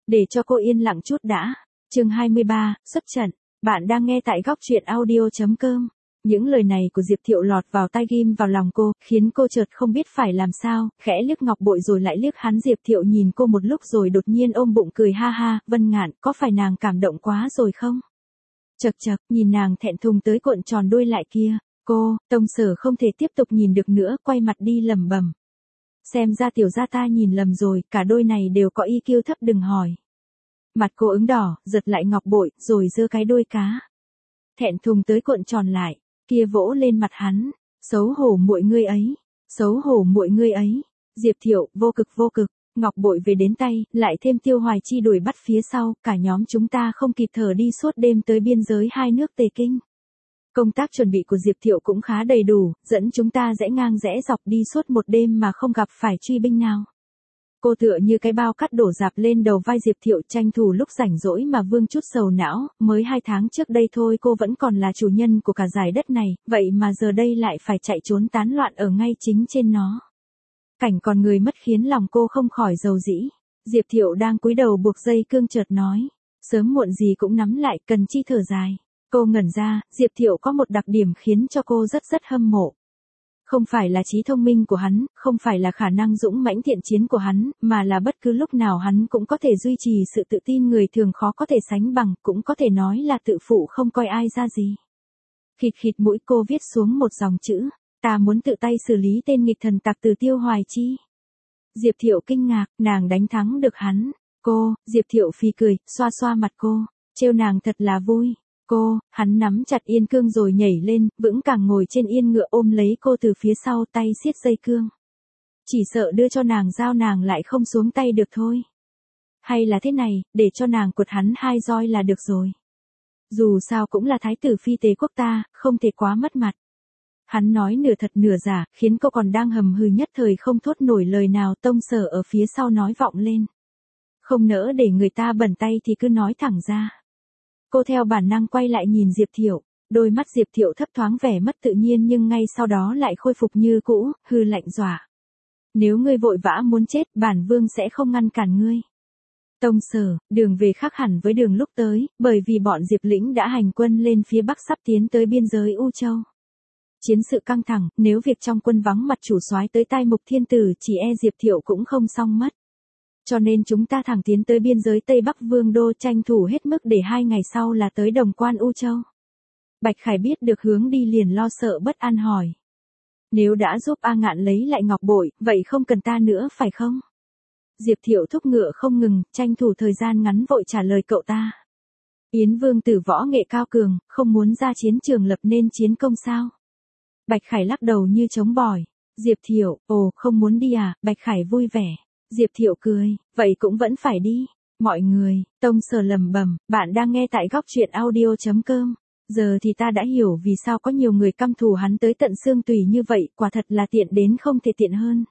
Để cho cô yên lặng chút đã. Chương 23, xuất trận. Bạn đang nghe tại góc truyện audio.com. Những lời này của Diệp Thiệu lọt vào tai ghim vào lòng cô, khiến cô chợt không biết phải làm sao, khẽ liếc Ngọc Bội rồi lại liếc hắn. Diệp Thiệu nhìn cô một lúc rồi đột nhiên ôm bụng cười ha ha. Vân Ngạn, có phải nàng cảm động quá rồi không? Chậc chậc, nhìn nàng thẹn thùng tới cuộn tròn đuôi lại kia. Cô, Tông Sở không thể tiếp tục nhìn được nữa, quay mặt đi lẩm bẩm. Xem ra tiểu gia ta nhìn lầm rồi, cả đôi này đều có IQ thấp đừng hỏi. Mặt cô ửng đỏ, giật lại Ngọc Bội, rồi giơ cái đuôi cá. Thẹn thùng tới cuộn tròn lại, kia vỗ lên mặt hắn. Xấu hổ muội ngươi ấy, xấu hổ muội ngươi ấy. Diệp Thiệu, vô cực vô cực. Ngọc Bội về đến tay, lại thêm Tiêu Hoài Chi đuổi bắt phía sau, cả nhóm chúng ta không kịp thở đi suốt đêm tới biên giới hai nước Tề Kinh. Công tác chuẩn bị của Diệp Thiệu cũng khá đầy đủ, dẫn chúng ta rẽ ngang rẽ dọc đi suốt một đêm mà không gặp phải truy binh nào. Cô tựa như cái bao cắt đổ dạp lên đầu vai Diệp Thiệu, tranh thủ lúc rảnh rỗi mà vương chút sầu não. Mới 2 tháng trước đây thôi cô vẫn còn là chủ nhân của cả giải đất này, vậy mà giờ đây lại phải chạy trốn tán loạn ở ngay chính trên nó. Cảnh còn người mất khiến lòng cô không khỏi dầu dĩ. Diệp Thiệu đang cúi đầu buộc dây cương chợt nói, sớm muộn gì cũng nắm lại, cần chi thở dài. Cô ngẩn ra, Diệp Thiệu có một đặc điểm khiến cho cô rất hâm mộ. Không phải là trí thông minh của hắn, không phải là khả năng dũng mãnh thiện chiến của hắn, mà là bất cứ lúc nào hắn cũng có thể duy trì sự tự tin người thường khó có thể sánh bằng, cũng có thể nói là tự phụ không coi ai ra gì. Khịt khịt mũi cô viết xuống một dòng chữ, ta muốn tự tay xử lý tên nghịch thần tặc từ Tiêu Hoài Chi. Diệp Thiệu kinh ngạc, nàng đánh thắng được hắn. Cô, Diệp Thiệu phì cười, xoa xoa mặt cô, trêu nàng thật là vui. Cô, hắn nắm chặt yên cương rồi nhảy lên, vững càng ngồi trên yên ngựa ôm lấy cô từ phía sau, tay siết dây cương. Chỉ sợ đưa cho nàng dao nàng lại không xuống tay được thôi. Hay là thế này, để cho nàng quật hắn 2 roi là được rồi. Dù sao cũng là thái tử phi Tề quốc ta, không thể quá mất mặt. Hắn nói nửa thật nửa giả, khiến cô còn đang hầm hừ nhất thời không thốt nổi lời nào. Tông Sở ở phía sau nói vọng lên. Không nỡ để người ta bẩn tay thì cứ nói thẳng ra. Cô theo bản năng quay lại nhìn Diệp Thiệu, đôi mắt Diệp Thiệu thấp thoáng vẻ mất tự nhiên nhưng ngay sau đó lại khôi phục như cũ, hừ lạnh dọa. Nếu ngươi vội vã muốn chết, bản vương sẽ không ngăn cản ngươi. Tông Sở, đường về khác hẳn với đường lúc tới, bởi vì bọn Diệp Lĩnh đã hành quân lên phía bắc sắp tiến tới biên giới U Châu. Chiến sự căng thẳng, nếu việc trong quân vắng mặt chủ soái tới tai Mục Thiên Tử chỉ e Diệp Thiệu cũng không xong mất. Cho nên chúng ta thẳng tiến tới biên giới Tây Bắc Vương đô, tranh thủ hết mức để 2 ngày sau là tới Đồng Quan U Châu. Bạch Khải biết được hướng đi liền lo sợ bất an hỏi. Nếu đã giúp A Ngạn lấy lại Ngọc Bội, vậy không cần ta nữa phải không? Diệp Thiệu thúc ngựa không ngừng, tranh thủ thời gian ngắn vội trả lời cậu ta. Yến Vương tử võ nghệ cao cường, không muốn ra chiến trường lập nên chiến công sao? Bạch Khải lắc đầu như chống bỏi. Diệp Thiệu, ồ, không muốn đi à? Bạch Khải vui vẻ. Diệp Thiệu cười, vậy cũng vẫn phải đi. Mọi người, Tông Sở lẩm bẩm, bạn đang nghe tại góc truyện audio.com. Giờ thì ta đã hiểu vì sao có nhiều người căm thù hắn tới tận xương tủy như vậy, quả thật là tiện đến không thể tiện hơn.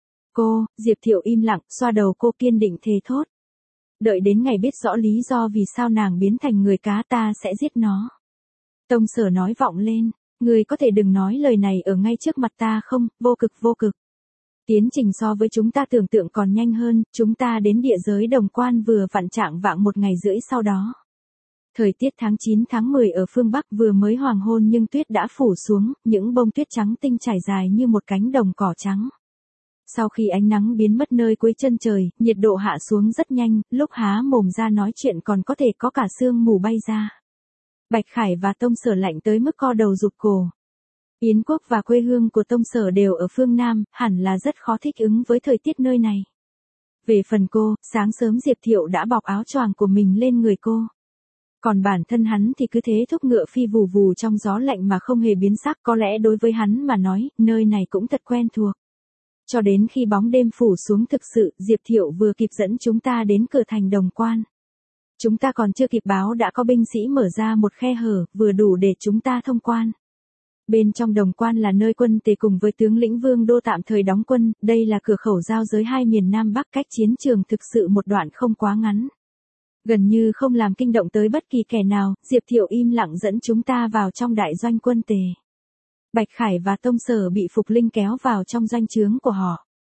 Cô, Diệp Thiệu im lặng, xoa đầu cô kiên định thề thốt. Đợi đến ngày biết rõ lý do vì sao nàng biến thành người cá ta sẽ giết nó. Tông Sở nói vọng lên, người có thể đừng nói lời này ở ngay trước mặt ta không, vô cực vô cực. Tiến trình so với chúng ta tưởng tượng còn nhanh hơn, chúng ta đến địa giới Đồng Quan vừa vặn trạng vạng 1 ngày rưỡi sau đó. Thời tiết tháng 9 tháng 10 ở phương Bắc vừa mới hoàng hôn nhưng tuyết đã phủ xuống, những bông tuyết trắng tinh trải dài như một cánh đồng cỏ trắng. Sau khi ánh nắng biến mất nơi cuối chân trời, nhiệt độ hạ xuống rất nhanh, lúc há mồm ra nói chuyện còn có thể có cả sương mù bay ra. Bạch Khải và Tông Sở lạnh tới mức co đầu rụt cổ. Yến quốc và quê hương của Tông Sở đều ở phương Nam, hẳn là rất khó thích ứng với thời tiết nơi này. Về phần cô, sáng sớm Diệp Thiệu đã bọc áo choàng của mình lên người cô. Còn bản thân hắn thì cứ thế thúc ngựa phi vù vù trong gió lạnh mà không hề biến sắc, có lẽ đối với hắn mà nói, nơi này cũng thật quen thuộc. Cho đến khi bóng đêm phủ xuống thực sự, Diệp Thiệu vừa kịp dẫn chúng ta đến cửa thành Đồng Quan. Chúng ta còn chưa kịp báo đã có binh sĩ mở ra một khe hở, vừa đủ để chúng ta thông quan. Bên trong Đồng Quan là nơi quân Tề cùng với tướng lĩnh Vương đô tạm thời đóng quân, đây là cửa khẩu giao giới hai miền Nam Bắc, cách chiến trường thực sự một đoạn không quá ngắn. Gần như không làm kinh động tới bất kỳ kẻ nào, Diệp Thiệu im lặng dẫn chúng ta vào trong đại doanh quân Tề. Bạch Khải và Tông Sở bị Phục Linh kéo vào trong doanh trướng của họ.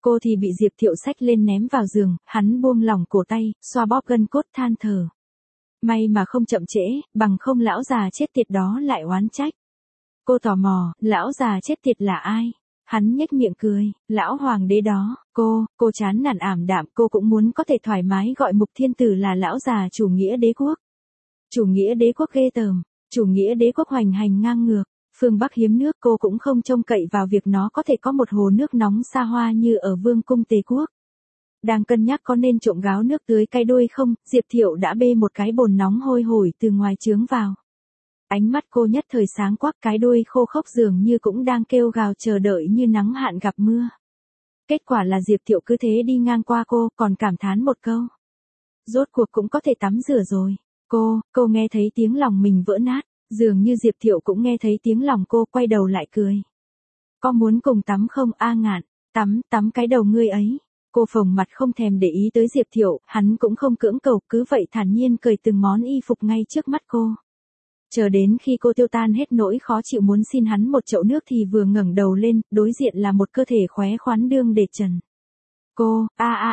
Cô thì bị Diệp Thiệu xách lên ném vào giường, hắn buông lỏng cổ tay, xoa bóp gân cốt than thở. May mà không chậm trễ, bằng không lão già chết tiệt đó lại oán trách. Cô tò mò, lão già chết tiệt là ai? Hắn nhếch miệng cười, lão hoàng đế đó. Cô chán nản ảm đạm, cô cũng muốn có thể thoải mái gọi Mục Thiên Tử là lão già chủ nghĩa đế quốc. Chủ nghĩa đế quốc ghê tởm, chủ nghĩa đế quốc hoành hành ngang ngược. Phương Bắc hiếm nước, cô cũng không trông cậy vào việc nó có thể có một hồ nước nóng xa hoa như ở Vương cung Tề quốc. Đang cân nhắc có nên trộn gáo nước tưới cái đuôi không, Diệp Thiệu đã bê một cái bồn nóng hôi hổi từ ngoài trướng vào. Ánh mắt cô nhất thời sáng quắc, cái đuôi khô khốc dường như cũng đang kêu gào chờ đợi như nắng hạn gặp mưa. Kết quả là Diệp Thiệu cứ thế đi ngang qua cô, còn cảm thán một câu. Rốt cuộc cũng có thể tắm rửa rồi. Cô nghe thấy tiếng lòng mình vỡ nát, dường như Diệp Thiệu cũng nghe thấy tiếng lòng cô, quay đầu lại cười. Có muốn cùng tắm không A Ngạn? Tắm cái đầu ngươi ấy. Cô phồng mặt không thèm để ý tới Diệp Thiệu, hắn cũng không cưỡng cầu, cứ vậy thản nhiên cởi từng món y phục ngay trước mắt cô. Chờ đến khi cô tiêu tan hết nỗi khó chịu muốn xin hắn một chậu nước thì vừa ngẩng đầu lên, đối diện là một cơ thể khóe khoắn đương để trần. Cô,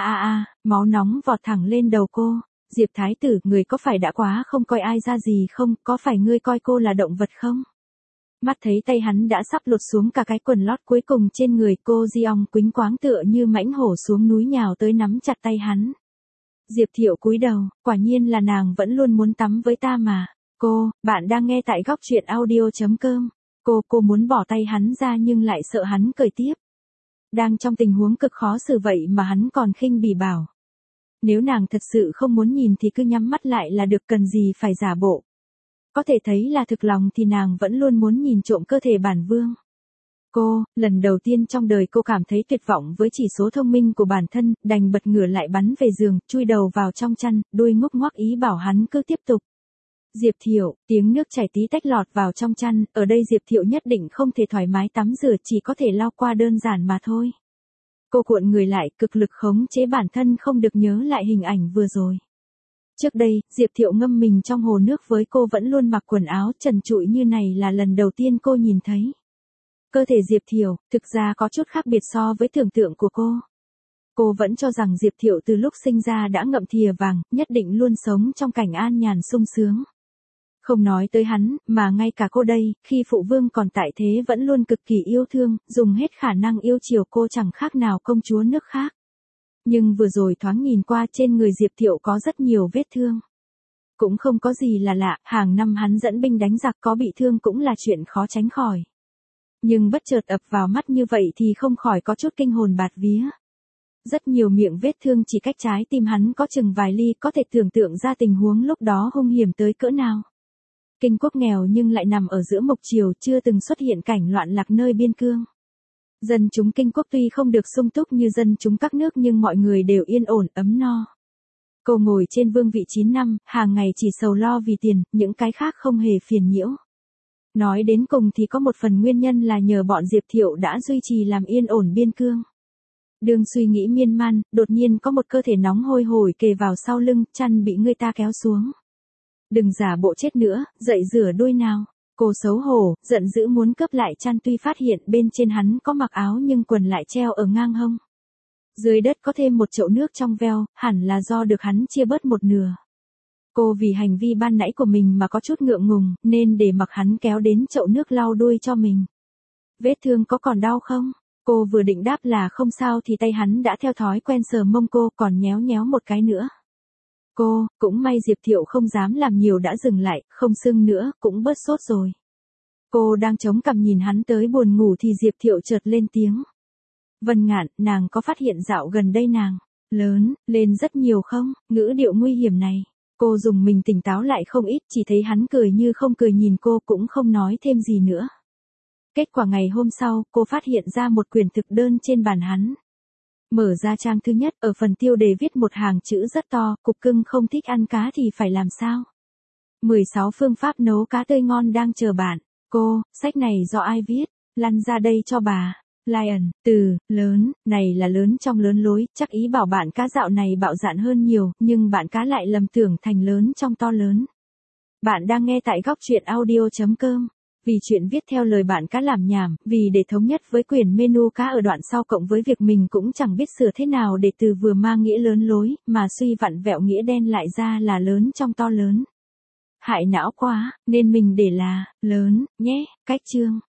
máu nóng vọt thẳng lên đầu cô. Diệp Thái Tử, người có phải đã quá không coi ai ra gì không, có phải ngươi coi cô là động vật không? Mắt thấy tay hắn đã sắp lột xuống cả cái quần lót cuối cùng trên người cô, Diong quĩnh quáng tựa như mãnh hổ xuống núi nhào tới nắm chặt tay hắn. Diệp Thiệu cúi đầu, quả nhiên là nàng vẫn luôn muốn tắm với ta mà. Bạn đang nghe tại góc truyện audio.com. Cô muốn bỏ tay hắn ra nhưng lại sợ hắn cởi tiếp. Đang trong tình huống cực khó xử vậy mà hắn còn khinh bỉ bảo. Nếu nàng thật sự không muốn nhìn thì cứ nhắm mắt lại là được, cần gì phải giả bộ. Có thể thấy là thực lòng thì nàng vẫn luôn muốn nhìn trộm cơ thể bản vương. Lần đầu tiên trong đời cô cảm thấy tuyệt vọng với chỉ số thông minh của bản thân, đành bật ngửa lại bắn về giường, chui đầu vào trong chăn, đuôi ngốc ngoác ý bảo hắn cứ tiếp tục. Diệp Thiệu, tiếng nước chảy tí tách lọt vào trong chăn, ở đây Diệp Thiệu nhất định không thể thoải mái tắm rửa, chỉ có thể lau qua đơn giản mà thôi. Cô cuộn người lại, cực lực khống chế bản thân không được nhớ lại hình ảnh vừa rồi. Trước đây, Diệp Thiệu ngâm mình trong hồ nước với cô vẫn luôn mặc quần áo trần trụi như này là lần đầu tiên cô nhìn thấy. Cơ thể Diệp Thiệu, thực ra có chút khác biệt so với tưởng tượng của cô. Cô vẫn cho rằng Diệp Thiệu từ lúc sinh ra đã ngậm thìa vàng, nhất định luôn sống trong cảnh an nhàn sung sướng. Không nói tới hắn, mà ngay cả cô đây, khi phụ vương còn tại thế vẫn luôn cực kỳ yêu thương, dùng hết khả năng yêu chiều cô chẳng khác nào công chúa nước khác. Nhưng vừa rồi thoáng nhìn qua trên người Diệp Thiệu có rất nhiều vết thương. Cũng không có gì là lạ, hàng năm hắn dẫn binh đánh giặc có bị thương cũng là chuyện khó tránh khỏi. Nhưng bất chợt ập vào mắt như vậy thì không khỏi có chút kinh hồn bạt vía. Rất nhiều miệng vết thương chỉ cách trái tim hắn có chừng vài ly, có thể tưởng tượng ra tình huống lúc đó hung hiểm tới cỡ nào. Kinh quốc nghèo nhưng lại nằm ở giữa mộc triều, chưa từng xuất hiện cảnh loạn lạc nơi biên cương. Dân chúng Kinh quốc tuy không được sung túc như dân chúng các nước nhưng mọi người đều yên ổn, ấm no. Cô ngồi trên vương vị 9 năm, hàng ngày chỉ sầu lo vì tiền, những cái khác không hề phiền nhiễu. Nói đến cùng thì có một phần nguyên nhân là nhờ bọn Diệp Thiệu đã duy trì làm yên ổn biên cương. Đương suy nghĩ miên man, đột nhiên có một cơ thể nóng hôi hổi kề vào sau lưng, chăn bị người ta kéo xuống. Đừng giả bộ chết nữa, dậy rửa đuôi nào. Cô xấu hổ, giận dữ muốn cướp lại chăn, tuy phát hiện bên trên hắn có mặc áo nhưng quần lại treo ở ngang hông. Dưới đất có thêm một chậu nước trong veo, hẳn là do được hắn chia bớt một nửa. Cô vì hành vi ban nãy của mình mà có chút ngượng ngùng, nên để mặc hắn kéo đến chậu nước lau đuôi cho mình. Vết thương có còn đau không? Cô vừa định đáp là không sao thì tay hắn đã theo thói quen sờ mông cô, còn nhéo nhéo một cái nữa. Cũng may Diệp Thiệu không dám làm nhiều đã dừng lại, không sưng nữa, cũng bớt sốt rồi. Cô đang chống cằm nhìn hắn tới buồn ngủ thì Diệp Thiệu chợt lên tiếng. Vân Ngạn, nàng có phát hiện dạo gần đây nàng lớn lên rất nhiều không? Ngữ điệu nguy hiểm này. Cô dùng mình tỉnh táo lại không ít, chỉ thấy hắn cười như không cười nhìn cô, cũng không nói thêm gì nữa. Kết quả ngày hôm sau, cô phát hiện ra một quyển thực đơn trên bàn hắn. Mở ra trang thứ nhất, ở phần tiêu đề viết một hàng chữ rất to, cục cưng không thích ăn cá thì phải làm sao? 16 phương pháp nấu cá tươi ngon đang chờ bạn. Sách này do ai viết? Lăn ra đây cho bà. Lion, từ, lớn, này là lớn trong lớn lối, chắc ý bảo bạn cá dạo này bạo dạn hơn nhiều, nhưng bạn cá lại lầm tưởng thành lớn trong to lớn. Bạn đang nghe tại góc truyện audio.com. Vì chuyện viết theo lời bạn cá làm nhảm, vì để thống nhất với quyển menu cá ở đoạn sau cộng với việc mình cũng chẳng biết sửa thế nào để từ vừa mang nghĩa lớn lối, mà suy vặn vẹo nghĩa đen lại ra là lớn trong to lớn. Hại não quá, nên mình để là lớn nhé, cách chương.